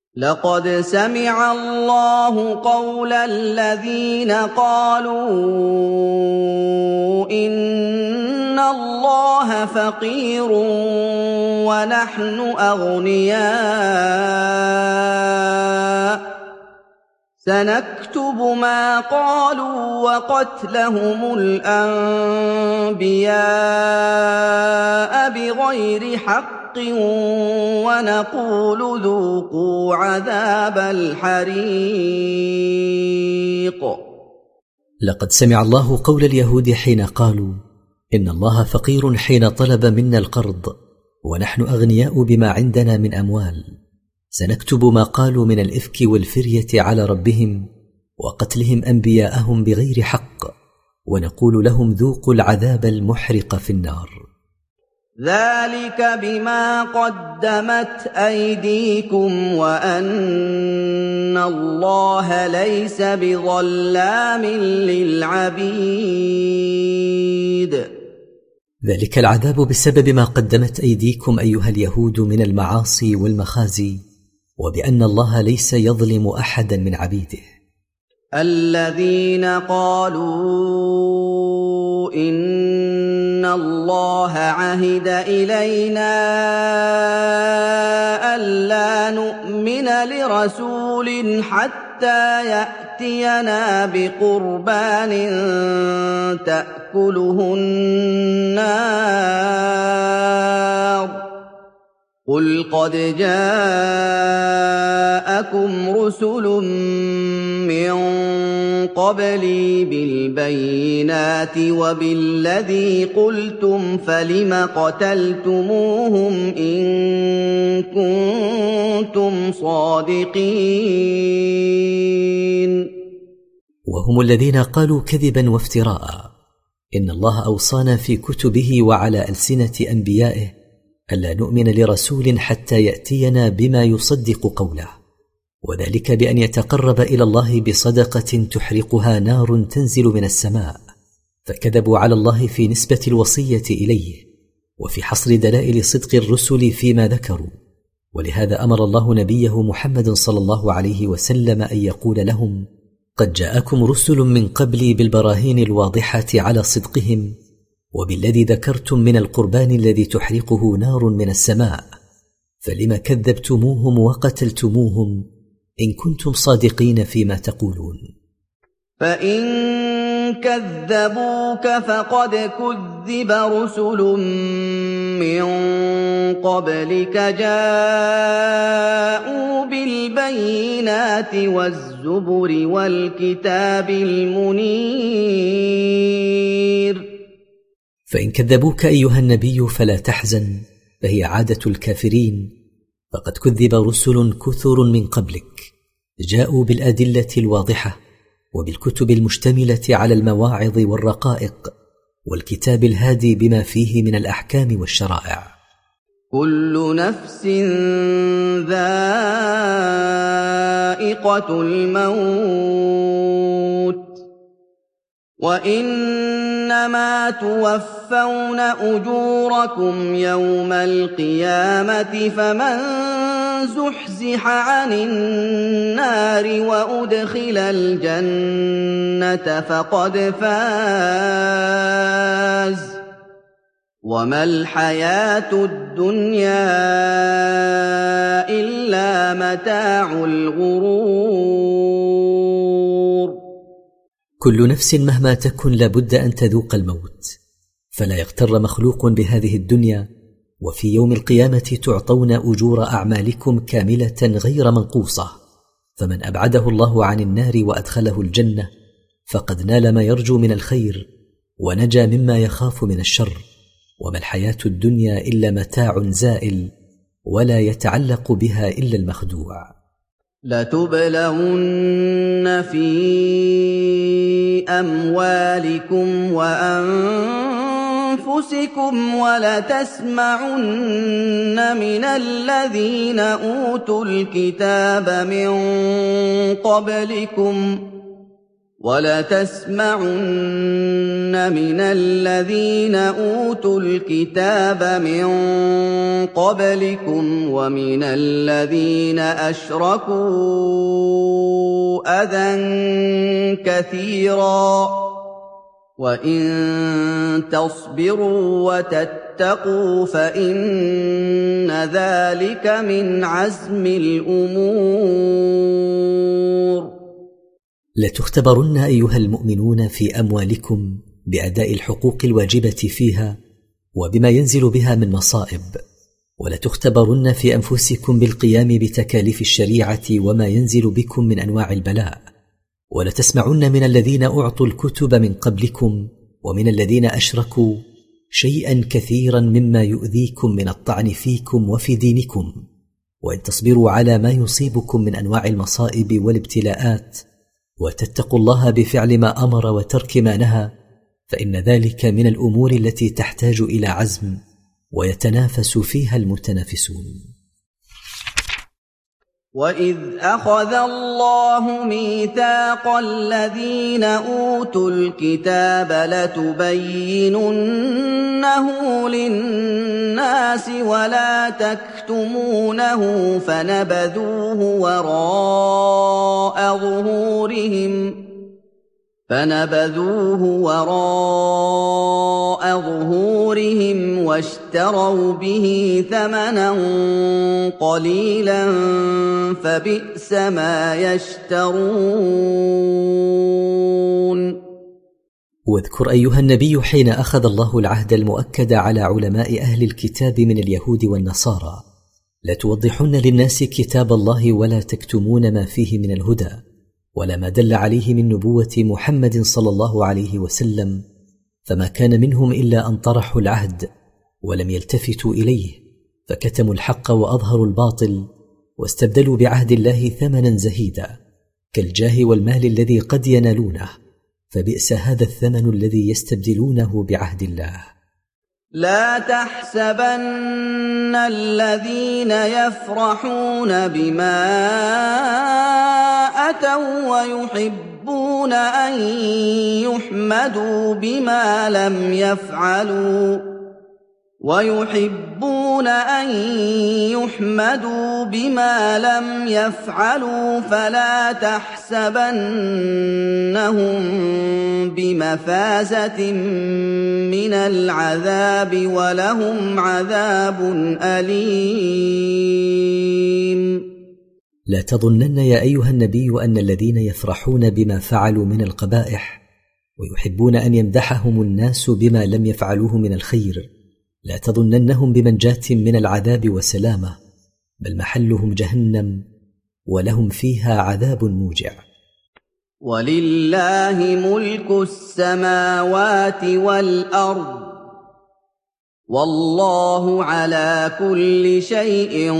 لقد سمع الله قول الذين قالوا إن الله فقير ونحن أغنياء سنكتب ما قالوا وقتلهم الأنبياء بغير حق ونقول ذوقوا عذاب الحريق. لقد سمع الله قول اليهود حين قالوا إن الله فقير حين طلب منا القرض ونحن أغنياء بما عندنا من أموال. سنكتب ما قالوا من الإفك والفرية على ربهم وقتلهم أنبياءهم بغير حق ونقول لهم ذوقوا العذاب المحرق في النار. ذلك بما قدمت أيديكم وأن الله ليس بظلام للعبيد. ذلك العذاب بسبب ما قدمت أيديكم أيها اليهود من المعاصي والمخازي، وبأن الله ليس يظلم أحدا من عبيده. الذين قالوا إن الله عهد إلينا ألا نؤمن لرسول حتى يأتينا بقربان تأكله النار قل قد جاءكم رسل من قبلي بالبينات وبالذي قلتم فلم قتلتموهم إن كنتم صادقين. وهم الذين قالوا كذبا وافتراء إن الله أوصانا في كتبه وعلى ألسنة أنبيائه ألا نؤمن لرسول حتى يأتينا بما يصدق قوله، وذلك بأن يتقرب إلى الله بصدقة تحرقها نار تنزل من السماء، فكذبوا على الله في نسبة الوصية إليه وفي حصر دلائل صدق الرسل فيما ذكروا. ولهذا أمر الله نبيه محمد صلى الله عليه وسلم أن يقول لهم قد جاءكم رسل من قبلي بالبراهين الواضحة على صدقهم وبالذي ذكرتم من القربان الذي تحرقه نار من السماء، فلم كذبتموهم وقتلتموهم إن كنتم صادقين فيما تقولون. فإن كذبوك فقد كذب رسل من قبلك جاءوا بالبينات والزبر والكتاب المنير. فإن كذبوك أيها النبي فلا تحزن، فهي عادة الكافرين، فقد كذب رسل كثر من قبلك جاءوا بالأدلة الواضحة وبالكتب المشتملة على المواعظ والرقائق والكتاب الهادي بما فيه من الأحكام والشرائع. كل نفس ذائقة الموت وإنما توفون أجوركم يوم القيامة فمن زحزح عن النار وأدخل الجنة فقد فاز وما الحياة الدنيا إلا متاع الغرور. كل نفس مهما تكن لابد أن تذوق الموت، فلا يغتر مخلوق بهذه الدنيا، وفي يوم القيامة تعطون أجور أعمالكم كاملة غير منقوصة، فمن أبعده الله عن النار وأدخله الجنة فقد نال ما يرجو من الخير ونجا مما يخاف من الشر. وما الحياة الدنيا إلا متاع زائل ولا يتعلق بها إلا المخدوع. لتبلون في أموالكم وأنفسكم ولتسمعن من الذين أوتوا الكتاب من قبلكم وَلَتَسْمَعُنَّ مِنَ الَّذِينَ أُوتُوا الْكِتَابَ مِن قَبْلِكُمْ وَمِنَ الَّذِينَ أَشْرَكُوا أَذًى كَثِيرًا ۚ وَإِن تَصْبِرُوا وَتَتَّقُوا فَإِنَّ ذَٰلِكَ مِنْ عَزْمِ الْأُمُورِ. لتختبرن أيها المؤمنون في أموالكم بأداء الحقوق الواجبة فيها وبما ينزل بها من مصائب، ولتختبرن في أنفسكم بالقيام بتكاليف الشريعة وما ينزل بكم من أنواع البلاء، ولتسمعن من الذين أعطوا الكتب من قبلكم ومن الذين أشركوا شيئا كثيرا مما يؤذيكم من الطعن فيكم وفي دينكم، وإن تصبروا على ما يصيبكم من أنواع المصائب والابتلاءات وتتقوا الله بفعل ما أمر وترك ما نهى، فإن ذلك من الأمور التي تحتاج إلى عزم ويتنافس فيها المتنافسون. وَإِذْ أَخَذَ اللَّهُ مِيثَاقَ الَّذِينَ أُوتُوا الْكِتَابَ لَتُبَيِّنُنَّهُ لِلنَّاسِ وَلَا تَكْتُمُونَهُ فَنَبَذُوهُ وَرَاءَ ظُهُورِهِمْ وَاشْتَرَوْا بِهِ ثَمَنًا قَلِيلًا فَبِئْسَ مَا يَشْتَرُونَ. واذكر أيها النبي حين أخذ الله العهد المؤكد على علماء أهل الكتاب من اليهود والنصارى لتوضحن للناس كتاب الله ولا تكتمون ما فيه من الهدى ولا ما دل عليه من نبوة محمد صلى الله عليه وسلم، فما كان منهم إلا أن طرحوا العهد ولم يلتفتوا إليه، فكتموا الحق وأظهروا الباطل واستبدلوا بعهد الله ثمنا زهيدا كالجاه والمال الذي قد ينالونه، فبئس هذا الثمن الذي يستبدلونه بعهد الله. لا تحسبن الذين يفرحون بما أتوا ويحبون أن يحمدوا بما لم يفعلوا فلا تحسبنهم بمفازة من العذاب ولهم عذاب أليم. لا تظنن يا أيها النبي أن الذين يفرحون بما فعلوا من القبائح ويحبون أن يمدحهم الناس بما لم يفعلوه من الخير، لا تظننهم بمنجاة من العذاب وسلامة، بل محلهم جهنم ولهم فيها عذاب موجع. ولله ملك السماوات والأرض والله على كل شيء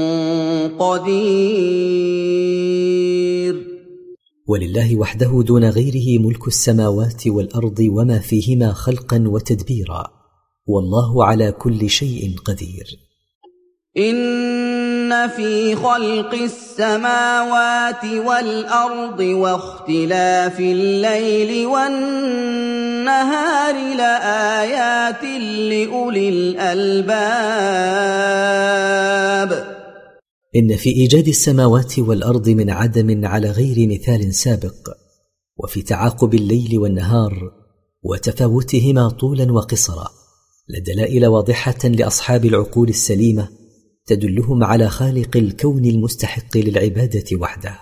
قدير. ولله وحده دون غيره ملك السماوات والأرض وما فيهما خلقا وتدبيرا، والله على كل شيء قدير. إن في خلق السماوات والأرض واختلاف الليل والنهار لآيات لأولي الألباب. إن في إيجاد السماوات والأرض من عدم على غير مثال سابق، وفي تعاقب الليل والنهار وتفاوتهما طولا وقصرا لدلائل واضحة لأصحاب العقول السليمة تدلهم على خالق الكون المستحق للعبادة وحده.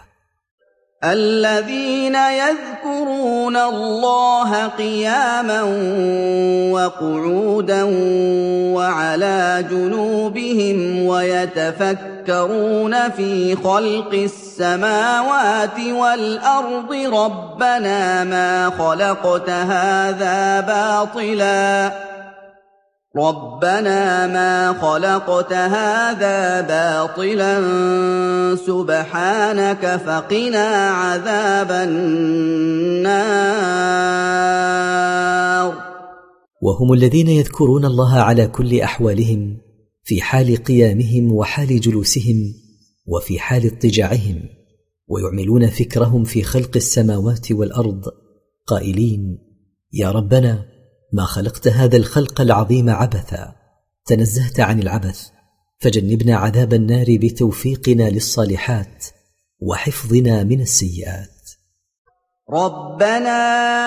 الذين يذكرون الله قياما وقعودا وعلى جنوبهم ويتفكرون في خلق السماوات والأرض ربنا ما خلقت هذا باطلا سبحانك فقنا عذاب النار. وهم الذين يذكرون الله على كل أحوالهم، في حال قيامهم وحال جلوسهم وفي حال اضطجاعهم، ويعملون فكرهم في خلق السماوات والأرض قائلين: يا ربنا، ما خلقت هذا الخلق العظيم عبثا، تنزهت عن العبث، فجنبنا عذاب النار بتوفيقنا للصالحات وحفظنا من السيئات. ربنا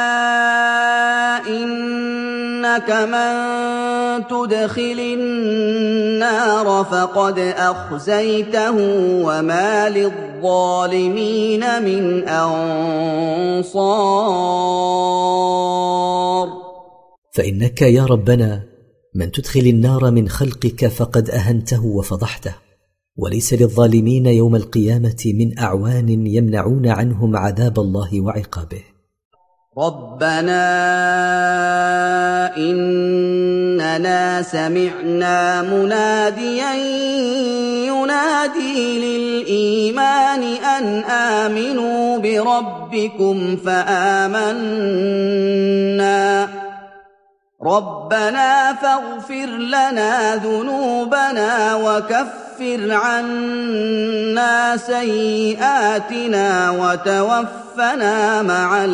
إنك من تدخل النار فقد أخزيته وما للظالمين من أنصار. فإنك يا ربنا من تدخل النار من خلقك فقد أهنته وفضحته، وليس للظالمين يوم القيامة من أعوان يمنعون عنهم عذاب الله وعقابه. ربنا إننا سمعنا مناديا ينادي للإيمان أن آمنوا بربكم فآمنا ربنا فاغفر لنا ذنوبنا وكفر عنا سيئاتنا وتوفنا مع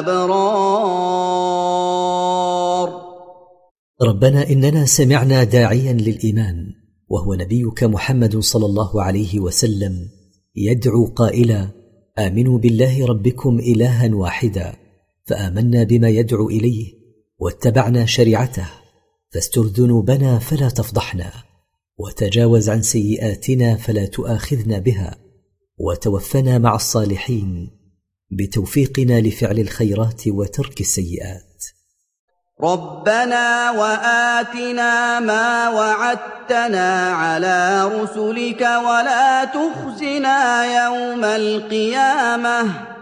الأبرار. ربنا إننا سمعنا داعيا للإيمان وهو نبيك محمد صلى الله عليه وسلم يدعو قائلا: آمنوا بالله ربكم إلها واحدا، فآمنا بما يدعو إليه واتبعنا شريعته، فاستر ذنوبنا فلا تفضحنا، وتجاوز عن سيئاتنا فلا تؤاخذنا بها، وتوفنا مع الصالحين بتوفيقنا لفعل الخيرات وترك السيئات. ربنا وآتنا ما وعدتنا على رسلك ولا تخزنا يوم القيامة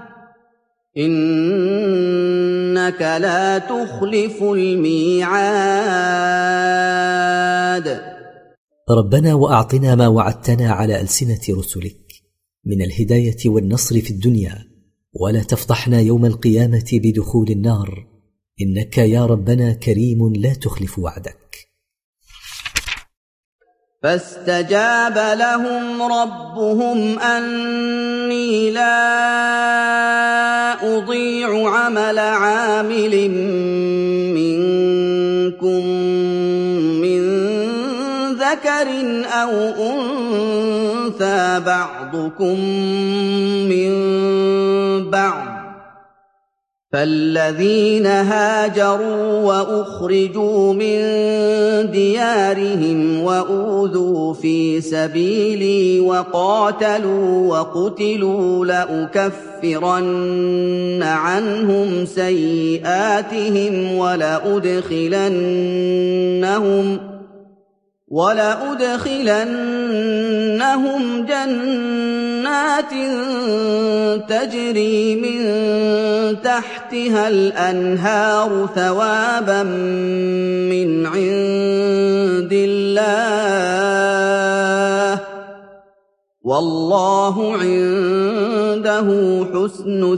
إنك لا تخلف الميعاد. ربنا وأعطنا ما وعدتنا على ألسنة رسلك من الهداية والنصر في الدنيا، ولا تفضحنا يوم القيامة بدخول النار، إنك يا ربنا كريم لا تخلف وعدك. فاستجاب لهم ربهم أني لا أضيع عمل عامل منكم من ذكر أو أنثى بعضكم من بعض، فالذين هاجروا وأخرجوا من ديارهم وأوذوا في سبيلي وقاتلوا وقتلوا لأكفرن عنهم سيئاتهم ولأدخلنهم جنات تجري من تحتها الأنهار ثوابا من عند الله والله عنده حسن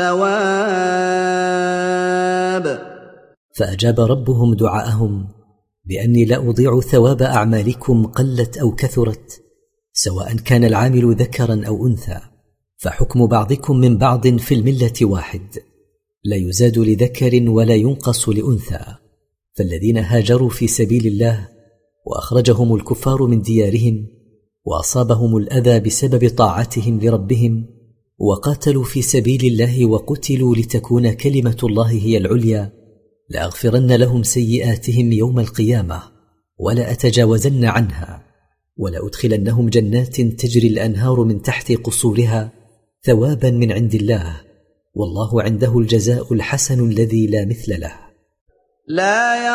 الثواب. فأجاب ربهم دعاءهم بأني لا أضيع ثواب أعمالكم قلت أو كثرت، سواء كان العامل ذكرا أو أنثى، فحكم بعضكم من بعض في الملة واحد، لا يزاد لذكر ولا ينقص لأنثى. فالذين هاجروا في سبيل الله وأخرجهم الكفار من ديارهم وأصابهم الأذى بسبب طاعتهم لربهم وقاتلوا في سبيل الله وقتلوا لتكون كلمة الله هي العليا، لأغفرن لهم سيئاتهم يوم القيامة ولا أتجاوزن عنها، ولا أدخلنهم جنات تجري الأنهار من تحت قصورها ثوابا من عند الله والله عنده الجزاء الحسن الذي لا مثل له. لا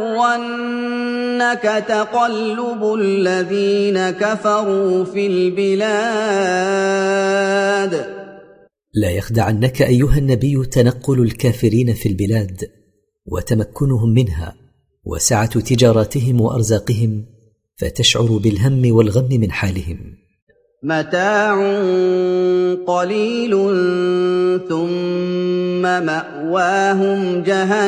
يغرنك تقلب الذين كفروا في البلاد. لا يخدعنك أيها النبي تنقل الكافرين في البلاد وتمكنهم منها وسعة تجاراتهم وأرزاقهم، فتشعر بالهم والغم من حالهم. متاع قليل ثم مأواهم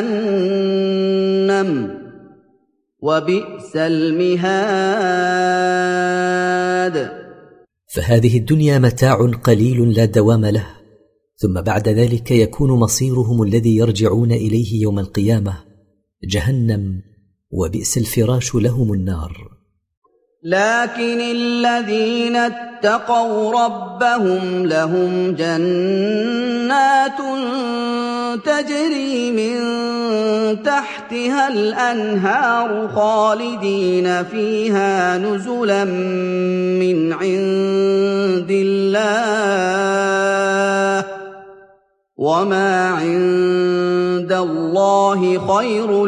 جهنم وبئس المهاد. فهذه الدنيا متاع قليل لا دوام له، ثم بعد ذلك يكون مصيرهم الذي يرجعون إليه يوم القيامة جهنم، وبئس الفراش لهم النار. لكن الذين اتقوا ربهم لهم جنات تجري من تحتها الأنهار خالدين فيها نزلا من عند الله، وما عند الله خير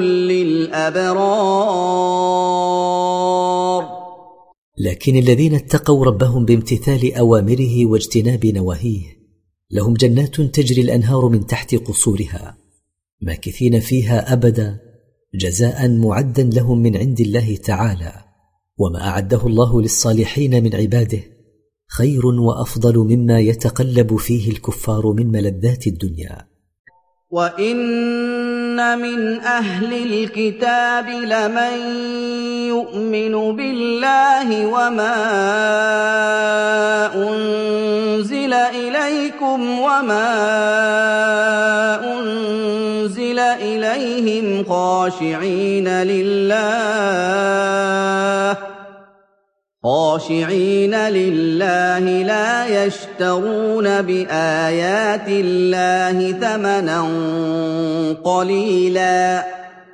للأبرار. لكن الذين اتقوا ربهم بامتثال أوامره واجتناب نواهيه لهم جنات تجري الأنهار من تحت قصورها ماكثين فيها أبدا، جزاء معدا لهم من عند الله تعالى، وما أعده الله للصالحين من عباده خير وأفضل مما يتقلب فيه الكفار من ملذات الدنيا. وَإِنَّ مِنْ أَهْلِ الْكِتَابِ لَمَن يُؤْمِنُ بِاللَّهِ وَمَا أُنزِلَ إِلَيْكُمْ وَمَا أُنزِلَ إِلَيْهِمْ خاشعين لله لا يشترون بآيات الله ثمنا قليلا،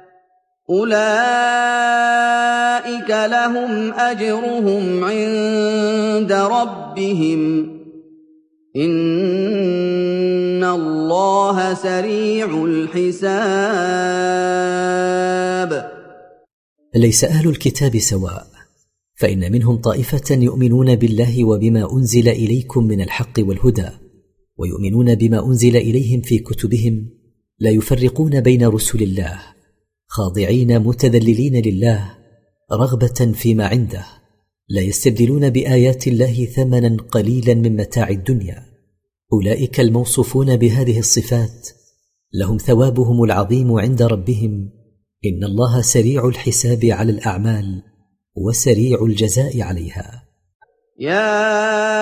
أولئك لهم أجرهم عند ربهم إن الله سريع الحساب. ليس أهل الكتاب سواء، فإن منهم طائفة يؤمنون بالله وبما أنزل إليكم من الحق والهدى، ويؤمنون بما أنزل إليهم في كتبهم، لا يفرقون بين رسل الله، خاضعين متذللين لله رغبة فيما عنده، لا يستبدلون بآيات الله ثمنا قليلا من متاع الدنيا. أولئك الموصوفون بهذه الصفات لهم ثوابهم العظيم عند ربهم، إن الله سريع الحساب على الأعمال وسريع الجزاء عليها. يا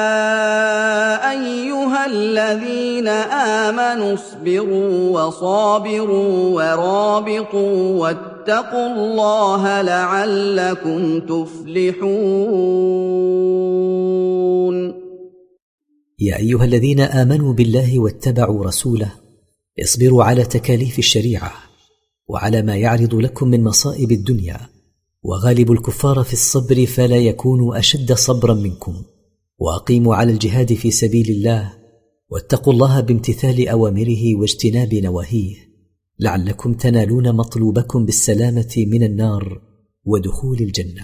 أيها الذين آمنوا اصبروا وصابروا ورابطوا واتقوا الله لعلكم تفلحون. يا أيها الذين آمنوا بالله واتبعوا رسوله اصبروا على تكاليف الشريعة وعلى ما يعرض لكم من مصائب الدنيا، وغالب الكفار في الصبر فلا يكونوا أشد صبرا منكم، وأقيموا على الجهاد في سبيل الله، واتقوا الله بامتثال أوامره واجتناب نواهيه لعلكم تنالون مطلوبكم بالسلامة من النار ودخول الجنة.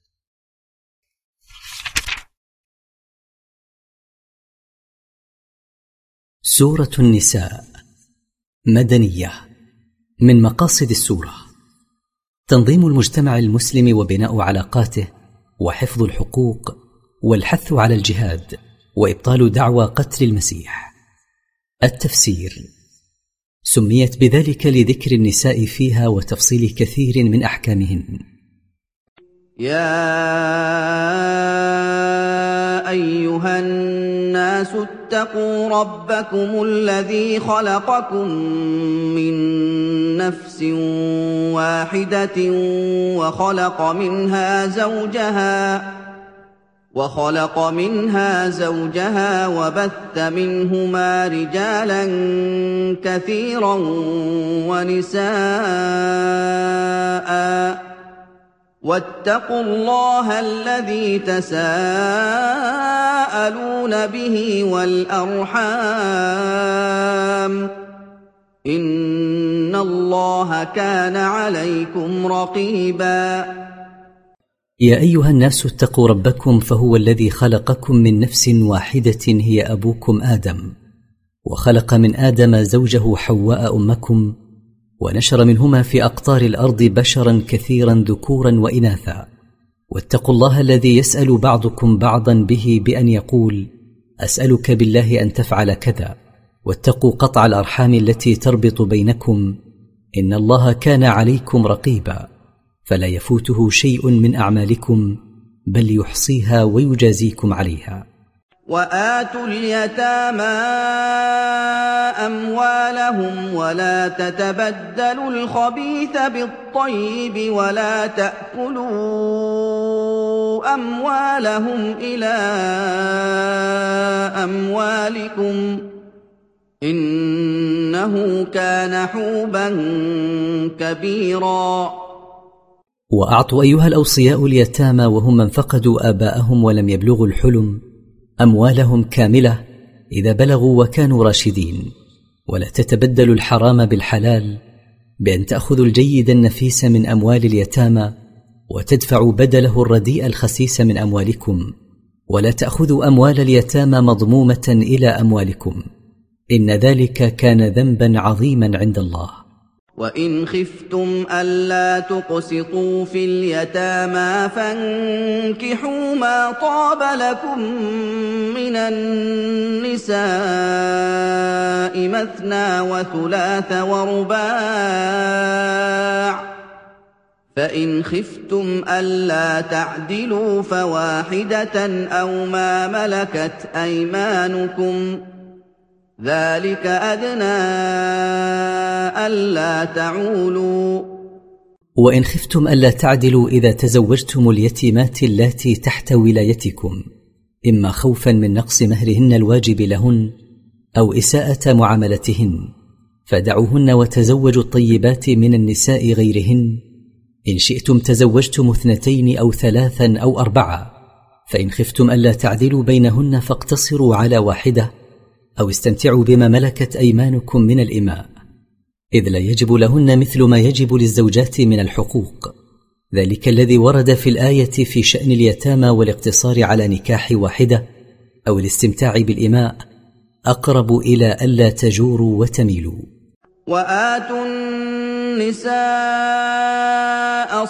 سورة النساء مدنية. من مقاصد السورة تنظيم المجتمع المسلم وبناء علاقاته وحفظ الحقوق والحث على الجهاد وإبطال دعوى قتل المسيح. التفسير: سميت بذلك لذكر النساء فيها وتفصيل كثير من أحكامهن. يا أيها الناس اتقوا ربكم الذي خلقكم من نفس واحدة وخلق منها زوجها وبث منهما رجالا كثيرا ونساء، واتقوا الله الذي تساءلون به والأرحام إن الله كان عليكم رقيبا. يا أيها الناس اتقوا ربكم، فهو الذي خلقكم من نفس واحدة هي أبوكم آدم، وخلق من آدم زوجه حواء أمكم، ونشر منهما في أقطار الأرض بشرا كثيرا ذكورا وإناثا. واتقوا الله الذي يسأل بعضكم بعضا به بأن يقول: أسألك بالله أن تفعل كذا. واتقوا قطع الأرحام التي تربط بينكم، إن الله كان عليكم رقيبا، فلا يفوته شيء من أعمالكم بل يحصيها ويجازيكم عليها. وآتوا اليتامى أموالهم ولا تتبدلوا الخبيث بالطيب ولا تأكلوا أموالهم إلى أموالكم إنه كان حوبا كبيرا. وأعطوا أيها الأوصياء اليتامى وهم من فقدوا آباءهم ولم يبلغوا الحلم أموالهم كاملة إذا بلغوا وكانوا راشدين، ولا تتبدلوا الحرام بالحلال بأن تأخذوا الجيد النفيس من أموال اليتامى وتدفعوا بدله الرديء الخسيس من أموالكم، ولا تأخذوا أموال اليتامى مضمومة إلى أموالكم، إن ذلك كان ذنبا عظيما عند الله. وإن خفتم ألا تقسطوا في اليتامى فانكحوا ما طاب لكم من النساء مثنى وثلاث ورباع، فإن خفتم ألا تعدلوا فواحدة أو ما ملكت أيمانكم ذلك أدنى ألا تعولوا. وإن خفتم ألا تعدلوا إذا تزوجتم اليتيمات اللاتي تحت ولايتكم، إما خوفا من نقص مهرهن الواجب لهن أو إساءة معاملتهن، فدعوهن وتزوجوا الطيبات من النساء غيرهن. إن شئتم تزوجتم 2 أو 3 أو 4، فإن خفتم ألا تعدلوا بينهن فاقتصروا على واحدة أو استمتعوا بما ملكت أيمانكم من الإماء، إذ لا يجب لهن مثل ما يجب للزوجات من الحقوق، ذلك الذي ورد في الآية في شأن اليتامى والاقتصار على نكاح واحدة أو الاستمتاع بالإماء أقرب إلى ألا تجوروا وتميلوا. وآتوا النساء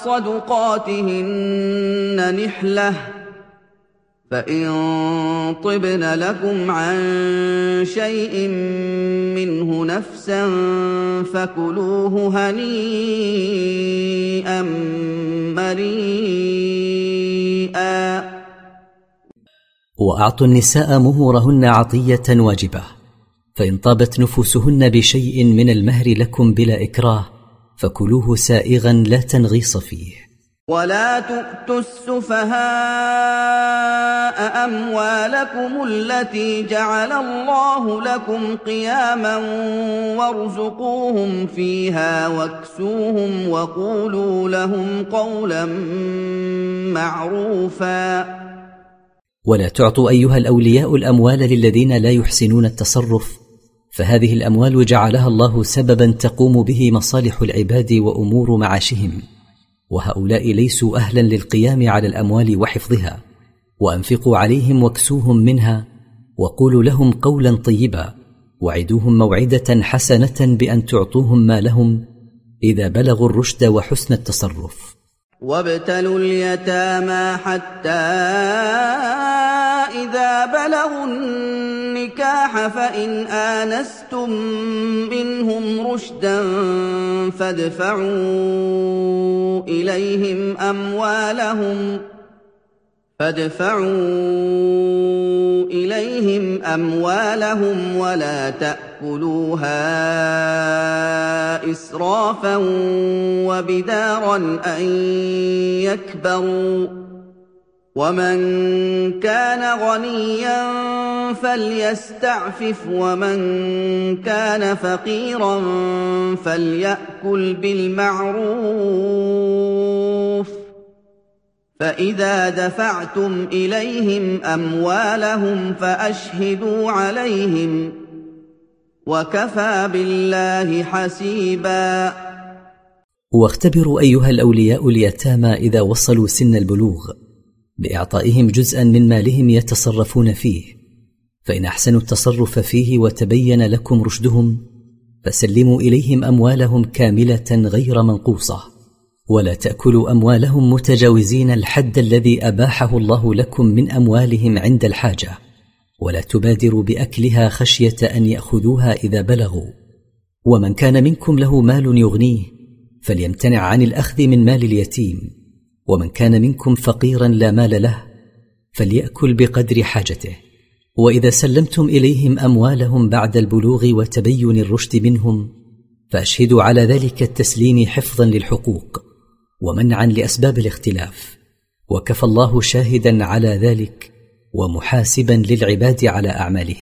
صدقاتهن نحلة فإن طبن لكم عن شيء منه نفسا فكلوه هنيئا مريئا. وأعطوا النساء مهورهن عطية واجبة، فإن طابت نفوسهن بشيء من المهر لكم بلا إكراه فكلوه سائغا لا تنغيص فيه. ولا تؤتوا السفهاء أموالكم التي جعل الله لكم قياما وارزقوهم فيها واكسوهم وقولوا لهم قولا معروفا. ولا تعطوا أيها الأولياء الأموال للذين لا يحسنون التصرف، فهذه الأموال جعلها الله سببا تقوم به مصالح العباد وأمور معاشهم، وهؤلاء ليسوا أهلا للقيام على الأموال وحفظها. وأنفقوا عليهم واكسوهم منها وقولوا لهم قولا طيبا، وعدوهم موعدة حسنة بأن تعطوهم ما لهم إذا بلغوا الرشد وحسن التصرف. وابتلوا اليتامى حتى إذا بلغوا النكاح فإن آنستم منهم رشدا فادفعوا إليهم أموالهم ولا تأكلوها إسرافا وبدارا أن يكبروا، ومن كان غنيا فليستعفف ومن كان فقيرا فليأكل بالمعروف، فإذا دفعتم إليهم أموالهم فأشهدوا عليهم وكفى بالله حسيبا. واختبروا أيها الأولياء اليتامى إذا وصلوا سن البلوغ بإعطائهم جزءا من مالهم يتصرفون فيه، فإن أحسنوا التصرف فيه وتبين لكم رشدهم فسلموا إليهم أموالهم كاملة غير منقوصة، ولا تأكلوا أموالهم متجاوزين الحد الذي أباحه الله لكم من أموالهم عند الحاجة، ولا تبادروا بأكلها خشية أن يأخذوها إذا بلغوا. ومن كان منكم له مال يغنيه فليمتنع عن الأخذ من مال اليتيم، ومن كان منكم فقيرا لا مال له فليأكل بقدر حاجته، واذا سلمتم اليهم اموالهم بعد البلوغ وتبين الرشد منهم فاشهدوا على ذلك التسليم حفظا للحقوق ومنعا لاسباب الاختلاف، وكفى الله شاهدا على ذلك ومحاسبا للعباد على اعمالهم.